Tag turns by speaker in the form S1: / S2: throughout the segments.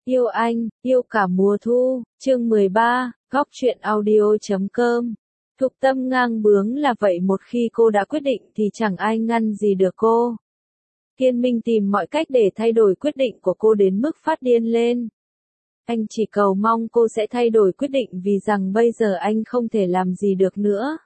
S1: Yêu anh, yêu cả mùa thu, chương 13, góc truyện audio.com. Thục Tâm ngang bướng là vậy, một khi cô đã quyết định thì chẳng ai ngăn gì được cô. Kiên Minh tìm mọi cách để thay đổi quyết định của cô đến mức phát điên lên. Anh chỉ cầu mong cô sẽ thay đổi quyết định vì rằng bây giờ anh không thể làm gì được nữa.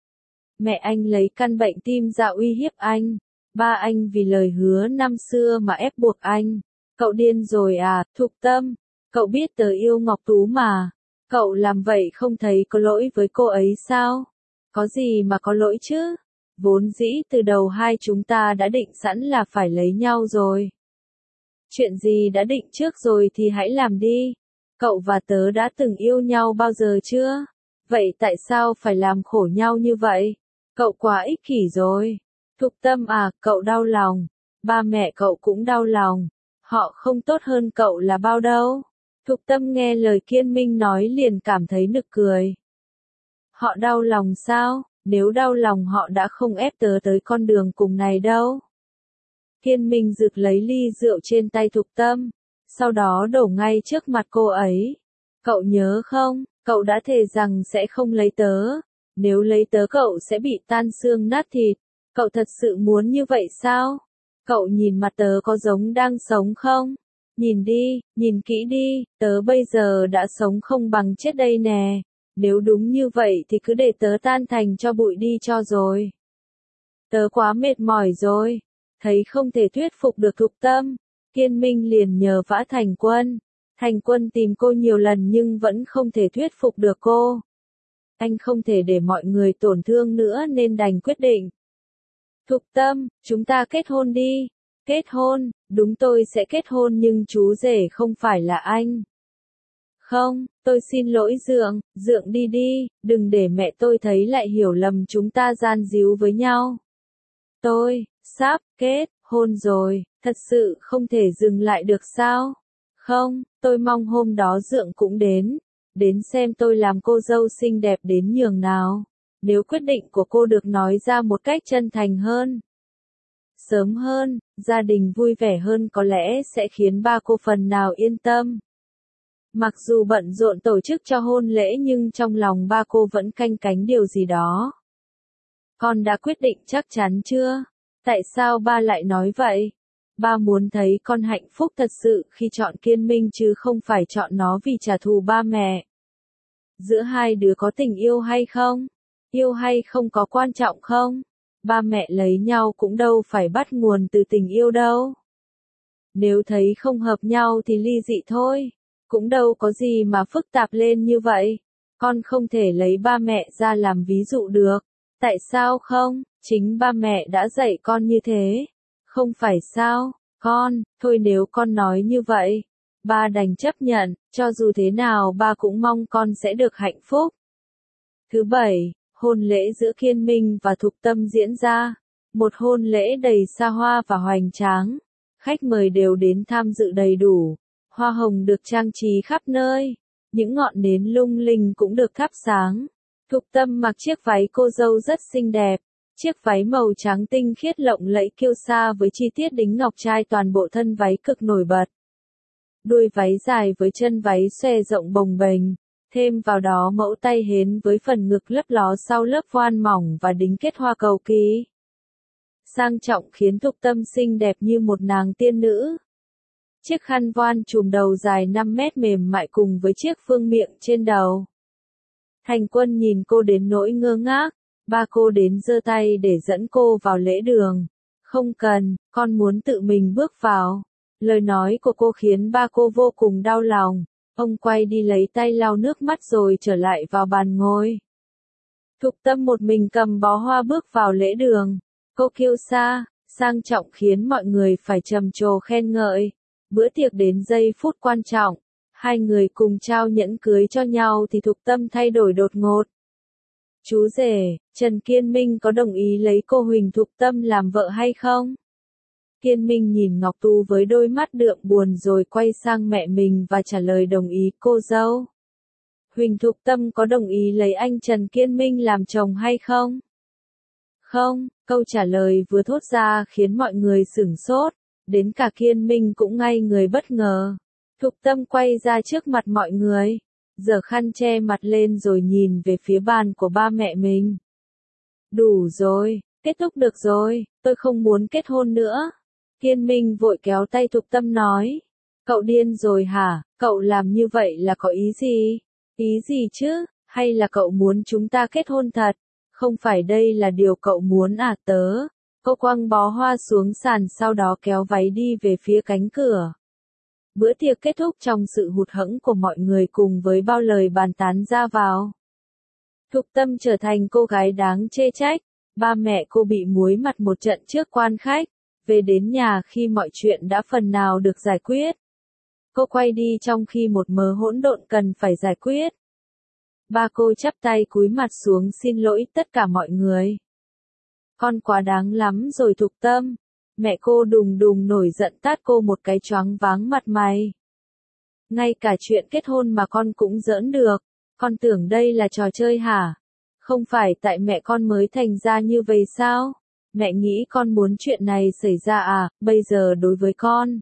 S1: Mẹ anh lấy căn bệnh tim ra uy hiếp anh. Ba anh vì lời hứa năm xưa mà ép buộc anh. Cậu điên rồi à, Thục Tâm? Cậu biết tớ yêu Ngọc Tú mà. Cậu làm vậy không thấy có lỗi với cô ấy sao? Có gì mà có lỗi chứ? Vốn dĩ từ đầu hai chúng ta đã định sẵn là phải lấy nhau rồi. Chuyện gì đã định trước rồi thì hãy làm đi. Cậu và tớ đã từng yêu nhau bao giờ chưa? Vậy tại sao phải làm khổ nhau như vậy? Cậu quá ích kỷ rồi. Thục Tâm à, cậu đau lòng. Ba mẹ cậu cũng đau lòng. Họ không tốt hơn cậu là bao đâu. Thục Tâm nghe lời Kiên Minh nói liền cảm thấy nực cười. Họ đau lòng sao? Nếu đau lòng họ đã không ép tớ tới con đường cùng này đâu. Kiên Minh rực lấy ly rượu trên tay Thục Tâm, sau đó đổ ngay trước mặt cô ấy. Cậu nhớ không, cậu đã thề rằng sẽ không lấy tớ. Nếu lấy tớ cậu sẽ bị tan xương nát thịt. Cậu thật sự muốn như vậy sao? Cậu nhìn mặt tớ có giống đang sống không? Nhìn đi, nhìn kỹ đi, tớ bây giờ đã sống không bằng chết đây nè. Nếu đúng như vậy thì cứ để tớ tan thành cho bụi đi cho rồi. Tớ quá mệt mỏi rồi. Thấy không thể thuyết phục được Thục Tâm, Kiên Minh liền nhờ vả Thành Quân. Thành Quân tìm cô nhiều lần nhưng vẫn không thể thuyết phục được cô. Anh không thể để mọi người tổn thương nữa nên đành quyết định. Thục Tâm, chúng ta kết hôn đi. Kết hôn, đúng tôi sẽ kết hôn nhưng chú rể không phải là anh. Không, tôi xin lỗi Dượng, Dượng đi đi, đừng để mẹ tôi thấy lại hiểu lầm chúng ta gian díu với nhau. Tôi, sắp, kết, hôn rồi, thật sự không thể dừng lại được sao? Không, tôi mong hôm đó Dượng cũng đến xem tôi làm cô dâu xinh đẹp đến nhường nào. Nếu quyết định của cô được nói ra một cách chân thành hơn, sớm hơn, gia đình vui vẻ hơn có lẽ sẽ khiến ba cô phần nào yên tâm. Mặc dù bận rộn tổ chức cho hôn lễ nhưng trong lòng ba cô vẫn canh cánh điều gì đó. Con đã quyết định chắc chắn chưa? Tại sao ba lại nói vậy? Ba muốn thấy con hạnh phúc thật sự khi chọn Kiên Minh chứ không phải chọn nó vì trả thù ba mẹ. Giữa hai đứa có tình yêu hay không? Yêu hay không có quan trọng không? Ba mẹ lấy nhau cũng đâu phải bắt nguồn từ tình yêu đâu. Nếu thấy không hợp nhau thì ly dị thôi. Cũng đâu có gì mà phức tạp lên như vậy. Con không thể lấy ba mẹ ra làm ví dụ được. Tại sao không? Chính ba mẹ đã dạy con như thế. Không phải sao? Con, thôi nếu con nói như vậy, ba đành chấp nhận, cho dù thế nào ba cũng mong con sẽ được hạnh phúc. Thứ bảy, hôn lễ giữa Kiên Minh và Thục Tâm diễn ra. Một hôn lễ đầy xa hoa và hoành tráng. Khách mời đều đến tham dự đầy đủ. Hoa hồng được trang trí khắp nơi. Những ngọn nến lung linh cũng được thắp sáng. Thục Tâm mặc chiếc váy cô dâu rất xinh đẹp. Chiếc váy màu trắng tinh khiết lộng lẫy kiêu sa với chi tiết đính ngọc trai toàn bộ thân váy cực nổi bật. Đuôi váy dài với chân váy xòe rộng bồng bềnh. Thêm vào đó mẫu tay hến với phần ngực lấp ló sau lớp voan mỏng và đính kết hoa cầu kỳ. Sang trọng khiến Thục Tâm xinh đẹp như một nàng tiên nữ. Chiếc khăn voan trùm đầu dài 5 mét mềm mại cùng với chiếc phương miệng trên đầu. Thành Quân nhìn cô đến nỗi ngơ ngác, ba cô đến giơ tay để dẫn cô vào lễ đường. Không cần, con muốn tự mình bước vào. Lời nói của cô khiến ba cô vô cùng đau lòng. Ông quay đi lấy tay lau nước mắt rồi trở lại vào bàn ngồi. Thục Tâm một mình cầm bó hoa bước vào lễ đường. Cô kiêu sa, sang trọng khiến mọi người phải trầm trồ khen ngợi. Bữa tiệc đến giây phút quan trọng, hai người cùng trao nhẫn cưới cho nhau thì Thục Tâm thay đổi đột ngột. Chú rể, Trần Kiên Minh có đồng ý lấy cô Huỳnh Thục Tâm làm vợ hay không? Kiên Minh nhìn Ngọc Tu với đôi mắt đượm buồn rồi quay sang mẹ mình và trả lời đồng ý cô dâu. Huỳnh Thục Tâm có đồng ý lấy anh Trần Kiên Minh làm chồng hay không? Không, câu trả lời vừa thốt ra khiến mọi người sửng sốt. Đến cả Kiên Minh cũng ngây người bất ngờ. Thục Tâm quay ra trước mặt mọi người, giở khăn che mặt lên rồi nhìn về phía bàn của ba mẹ mình. Đủ rồi, kết thúc được rồi, tôi không muốn kết hôn nữa. Kiên Minh vội kéo tay Thục Tâm nói. Cậu điên rồi hả, cậu làm như vậy là có ý gì? Ý gì chứ, hay là cậu muốn chúng ta kết hôn thật? Không phải đây là điều cậu muốn à tớ? Cô quăng bó hoa xuống sàn sau đó kéo váy đi về phía cánh cửa. Bữa tiệc kết thúc trong sự hụt hẫng của mọi người cùng với bao lời bàn tán ra vào. Thục Tâm trở thành cô gái đáng chê trách, ba mẹ cô bị muối mặt một trận trước quan khách, về đến nhà khi mọi chuyện đã phần nào được giải quyết. Cô quay đi trong khi một mớ hỗn độn cần phải giải quyết. Ba cô chắp tay cúi mặt xuống xin lỗi tất cả mọi người. Con quá đáng lắm rồi Thục Tâm. Mẹ cô đùng đùng nổi giận tát cô một cái choáng váng mặt mày. Ngay cả chuyện kết hôn mà con cũng giỡn được. Con tưởng đây là trò chơi hả? Không phải tại mẹ con mới thành ra như vậy sao? Mẹ nghĩ con muốn chuyện này xảy ra à, bây giờ đối với con.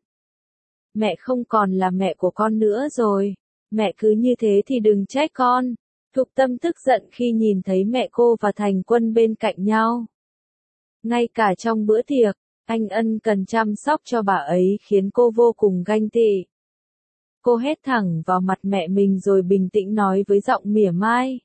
S1: Mẹ không còn là mẹ của con nữa rồi. Mẹ cứ như thế thì đừng trách con. Thục Tâm tức giận khi nhìn thấy mẹ cô và Thành Quân bên cạnh nhau. Ngay cả trong bữa tiệc, anh ân cần chăm sóc cho bà ấy khiến cô vô cùng ganh tị. Cô hét thẳng vào mặt mẹ mình rồi bình tĩnh nói với giọng mỉa mai.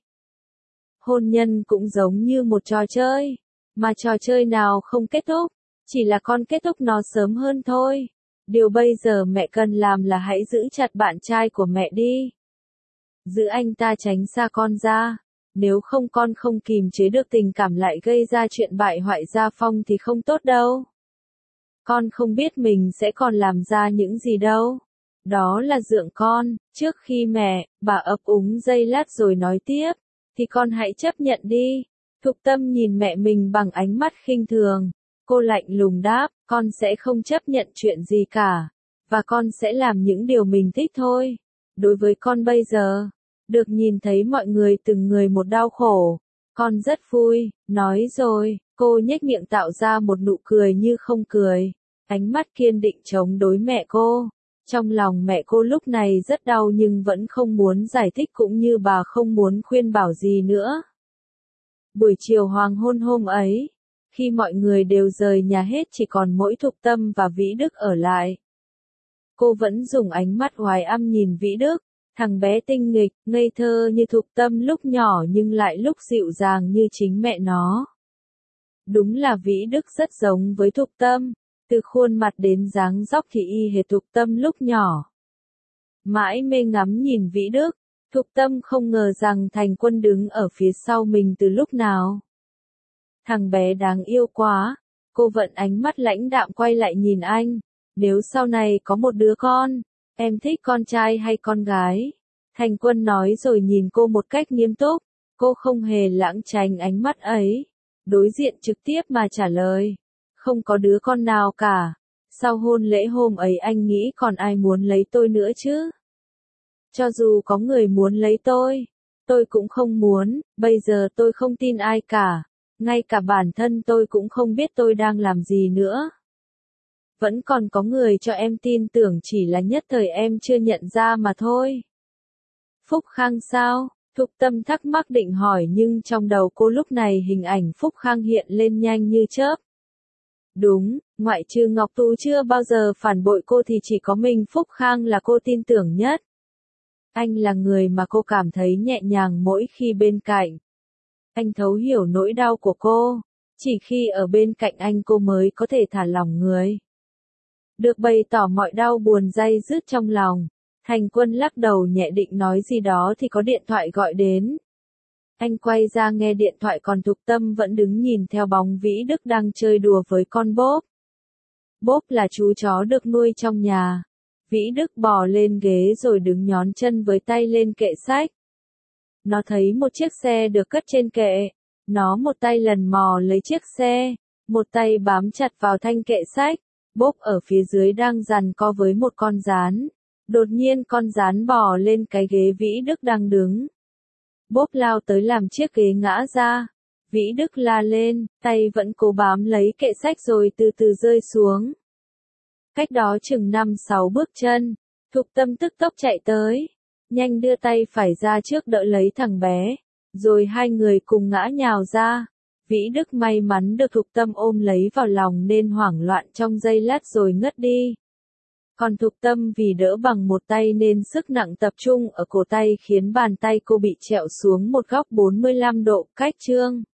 S1: Hôn nhân cũng giống như một trò chơi, mà trò chơi nào không kết thúc, chỉ là con kết thúc nó sớm hơn thôi. Điều bây giờ mẹ cần làm là hãy giữ chặt bạn trai của mẹ đi. Giữ anh ta tránh xa con ra, nếu không con không kìm chế được tình cảm lại gây ra chuyện bại hoại gia phong thì không tốt đâu. Con không biết mình sẽ còn làm ra những gì đâu. Đó là dượng con, trước khi bà ấp úng giây lát rồi nói tiếp, thì con hãy chấp nhận đi. Thục Tâm nhìn mẹ mình bằng ánh mắt khinh thường. Cô lạnh lùng đáp, con sẽ không chấp nhận chuyện gì cả, và con sẽ làm những điều mình thích thôi. Đối với con bây giờ, được nhìn thấy mọi người từng người một đau khổ, con rất vui. Nói rồi, cô nhếch miệng tạo ra một nụ cười như không cười, ánh mắt kiên định chống đối mẹ cô. Trong lòng mẹ cô lúc này rất đau nhưng vẫn không muốn giải thích cũng như bà không muốn khuyên bảo gì nữa. Buổi chiều hoàng hôn hôm ấy, khi mọi người đều rời nhà hết chỉ còn mỗi Thục Tâm và Vĩ Đức ở lại. Cô vẫn dùng ánh mắt hoài âm nhìn Vĩ Đức, thằng bé tinh nghịch, ngây thơ như Thục Tâm lúc nhỏ nhưng lại lúc dịu dàng như chính mẹ nó. Đúng là Vĩ Đức rất giống với Thục Tâm, từ khuôn mặt đến dáng dóc thì y hệt Thục Tâm lúc nhỏ. Mãi mê ngắm nhìn Vĩ Đức, Thục Tâm không ngờ rằng Thành Quân đứng ở phía sau mình từ lúc nào. Thằng bé đáng yêu quá, cô vận ánh mắt lãnh đạm quay lại nhìn anh. Nếu sau này có một đứa con, em thích con trai hay con gái? Thành Quân nói rồi nhìn cô một cách nghiêm túc, cô không hề lãng tránh ánh mắt ấy. Đối diện trực tiếp mà trả lời, không có đứa con nào cả. Sau hôn lễ hôm ấy anh nghĩ còn ai muốn lấy tôi nữa chứ? Cho dù có người muốn lấy tôi cũng không muốn, bây giờ tôi không tin ai cả. Ngay cả bản thân tôi cũng không biết tôi đang làm gì nữa. Vẫn còn có người cho em tin tưởng chỉ là nhất thời em chưa nhận ra mà thôi. Phúc Khang sao? Thục Tâm thắc mắc định hỏi nhưng trong đầu cô lúc này hình ảnh Phúc Khang hiện lên nhanh như chớp. Đúng, ngoại trừ Ngọc Tú chưa bao giờ phản bội cô thì chỉ có mình Phúc Khang là cô tin tưởng nhất. Anh là người mà cô cảm thấy nhẹ nhàng mỗi khi bên cạnh. Anh thấu hiểu nỗi đau của cô, chỉ khi ở bên cạnh anh cô mới có thể thả lỏng người. Được bày tỏ mọi đau buồn day dứt trong lòng, Thành Quân lắc đầu nhẹ định nói gì đó thì có điện thoại gọi đến. Anh quay ra nghe điện thoại còn Thục Tâm vẫn đứng nhìn theo bóng Vĩ Đức đang chơi đùa với con Bốp. Bốp là chú chó được nuôi trong nhà. Vĩ Đức bò lên ghế rồi đứng nhón chân với tay lên kệ sách. Nó thấy một chiếc xe được cất trên kệ. Nó một tay lần mò lấy chiếc xe, một tay bám chặt vào thanh kệ sách. Bốp ở phía dưới đang giằng co với một con gián. Đột nhiên con gián bò lên cái ghế Vĩ Đức đang đứng. Bốp lao tới làm chiếc ghế ngã ra. Vĩ Đức la lên, tay vẫn cố bám lấy kệ sách rồi từ từ rơi xuống. Cách đó chừng 5-6 bước chân, Thục Tâm tức tốc chạy tới, nhanh đưa tay phải ra trước đỡ lấy thằng bé, rồi hai người cùng ngã nhào ra. Vĩ Đức may mắn được Thục Tâm ôm lấy vào lòng nên hoảng loạn trong giây lát rồi ngất đi. Còn Thục Tâm vì đỡ bằng một tay nên sức nặng tập trung ở cổ tay khiến bàn tay cô bị trẹo xuống một góc 45 độ, cách chương.